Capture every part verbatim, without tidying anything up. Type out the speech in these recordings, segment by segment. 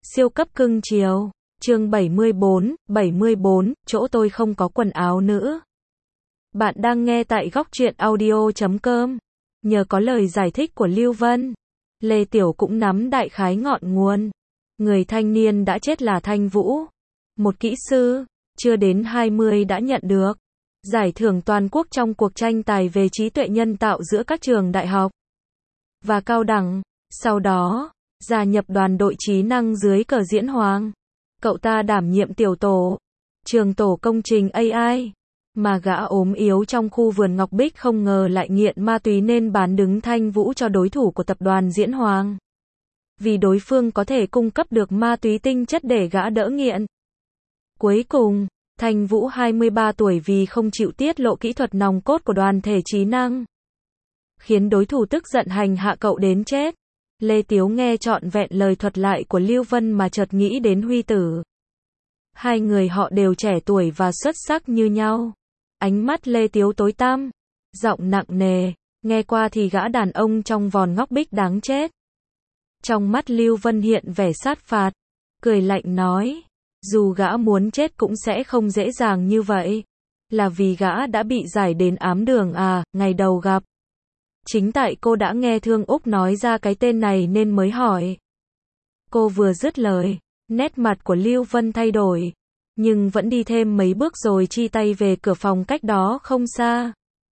Siêu cấp cưng chiều. Chương bảy mươi bốn, bảy mươi bốn, chỗ tôi không có quần áo nữ. Bạn đang nghe tại góc truyện audio chấm com. Nhờ có lời giải thích của Lưu Vân, Lê Tiểu cũng nắm đại khái ngọn nguồn. Người thanh niên đã chết là Thanh Vũ, một kỹ sư, chưa đến hai mươi đã nhận được giải thưởng toàn quốc trong cuộc tranh tài về trí tuệ nhân tạo giữa các trường đại học và cao đẳng. Sau đó, gia nhập đoàn đội trí năng dưới cờ Diễn Hoàng. Cậu ta đảm nhiệm tiểu tổ, trường tổ công trình a i. Mà gã ốm yếu trong khu vườn Ngọc Bích không ngờ lại nghiện ma túy nên bán đứng Thanh Vũ cho đối thủ của tập đoàn Diễn Hoàng. Vì đối phương có thể cung cấp được ma túy tinh chất để gã đỡ nghiện. Cuối cùng, Thanh Vũ hai mươi ba tuổi vì không chịu tiết lộ kỹ thuật nòng cốt của đoàn thể trí năng, khiến đối thủ tức giận hành hạ cậu đến chết. Lê Tiếu nghe trọn vẹn lời thuật lại của Lưu Vân mà chợt nghĩ đến Huy Tử. Hai người họ đều trẻ tuổi và xuất sắc như nhau. Ánh mắt Lê Tiếu tối tăm, giọng nặng nề, nghe qua thì gã đàn ông trong vòn Ngọc Bích đáng chết. Trong mắt Lưu Vân hiện vẻ sát phạt, cười lạnh nói, dù gã muốn chết cũng sẽ không dễ dàng như vậy. Là vì gã đã bị giải đến ám đường à, ngày đầu gặp. Chính tại cô đã nghe Thương Úc nói ra cái tên này nên mới hỏi. Cô vừa dứt lời, nét mặt của Lưu Vân thay đổi, nhưng vẫn đi thêm mấy bước rồi chi tay về cửa phòng cách đó không xa.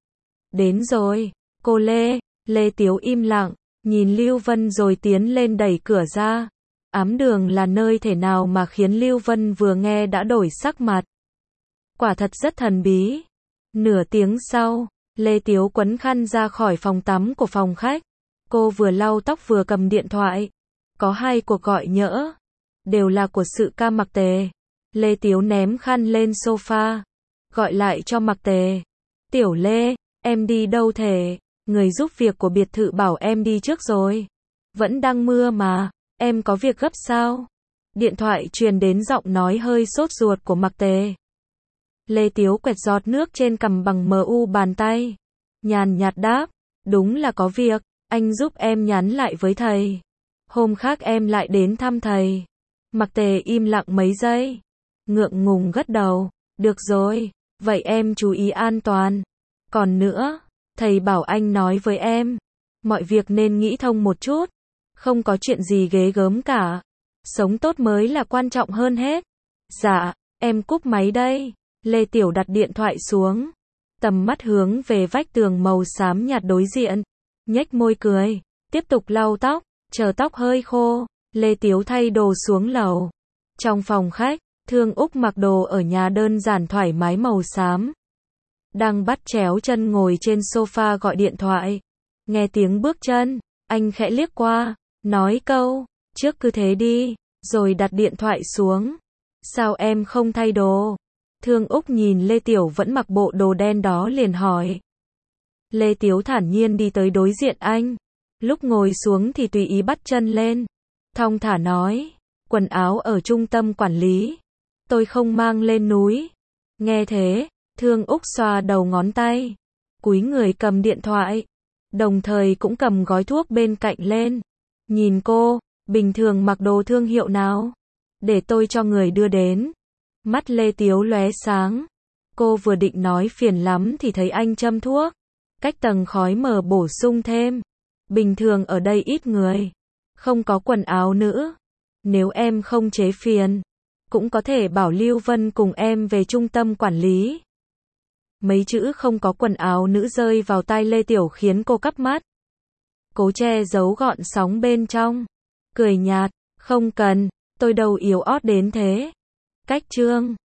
Đến rồi, cô Lê. Lê Tiếu im lặng, nhìn Lưu Vân rồi tiến lên đẩy cửa ra. Ám đường là nơi thể nào mà khiến Lưu Vân vừa nghe đã đổi sắc mặt. Quả thật rất thần bí. Nửa tiếng sau, Lê Tiếu quấn khăn ra khỏi phòng tắm của phòng khách. Cô vừa lau tóc vừa cầm điện thoại. Có hai cuộc gọi nhỡ, đều là của sự ca Mặc Tề. Lê Tiếu ném khăn lên sofa, gọi lại cho Mặc Tề. Tiểu Lê, em đi đâu thế? Người giúp việc của biệt thự bảo em đi trước rồi. Vẫn đang mưa mà, em có việc gấp sao? Điện thoại truyền đến giọng nói hơi sốt ruột của Mặc Tề. Lê Tiếu quẹt giọt nước trên cằm bằng mu bàn tay, nhàn nhạt đáp, đúng là có việc, anh giúp em nhắn lại với thầy. Hôm khác em lại đến thăm thầy. Mặc Tề im lặng mấy giây, ngượng ngùng gật đầu, được rồi, vậy em chú ý an toàn. Còn nữa, thầy bảo anh nói với em, mọi việc nên nghĩ thông một chút, không có chuyện gì ghê gớm cả. Sống tốt mới là quan trọng hơn hết. Dạ, em cúp máy đây. Lê Tiểu đặt điện thoại xuống, tầm mắt hướng về vách tường màu xám nhạt đối diện, nhếch môi cười, tiếp tục lau tóc, chờ tóc hơi khô, Lê Tiếu thay đồ xuống lầu. Trong phòng khách, Thương Úc mặc đồ ở nhà đơn giản thoải mái màu xám, đang bắt chéo chân ngồi trên sofa gọi điện thoại. Nghe tiếng bước chân, anh khẽ liếc qua, nói câu, trước cứ thế đi, rồi đặt điện thoại xuống. Sao em không thay đồ? Thương Úc nhìn Lê Tiểu vẫn mặc bộ đồ đen đó liền hỏi. Lê Tiếu thản nhiên đi tới đối diện anh. Lúc ngồi xuống thì tùy ý bắt chân lên. Thong thả nói, quần áo ở trung tâm quản lý. Tôi không mang lên núi. Nghe thế, Thương Úc xoa đầu ngón tay, cúi người cầm điện thoại, đồng thời cũng cầm gói thuốc bên cạnh lên. Nhìn cô, bình thường mặc đồ thương hiệu nào? Để tôi cho người đưa đến. Mắt Lê Tiếu lóe sáng. Cô vừa định nói phiền lắm thì thấy anh châm thuốc, cách tầng khói mờ bổ sung thêm. Bình thường ở đây ít người, không có quần áo nữ. Nếu em không chế phiền, cũng có thể bảo Lưu Vân cùng em về trung tâm quản lý. Mấy chữ không có quần áo nữ rơi vào tai Lê Tiểu khiến cô cắp mắt. Cố che giấu gọn sóng bên trong, cười nhạt, không cần, tôi đâu yếu ớt đến thế. Cách chương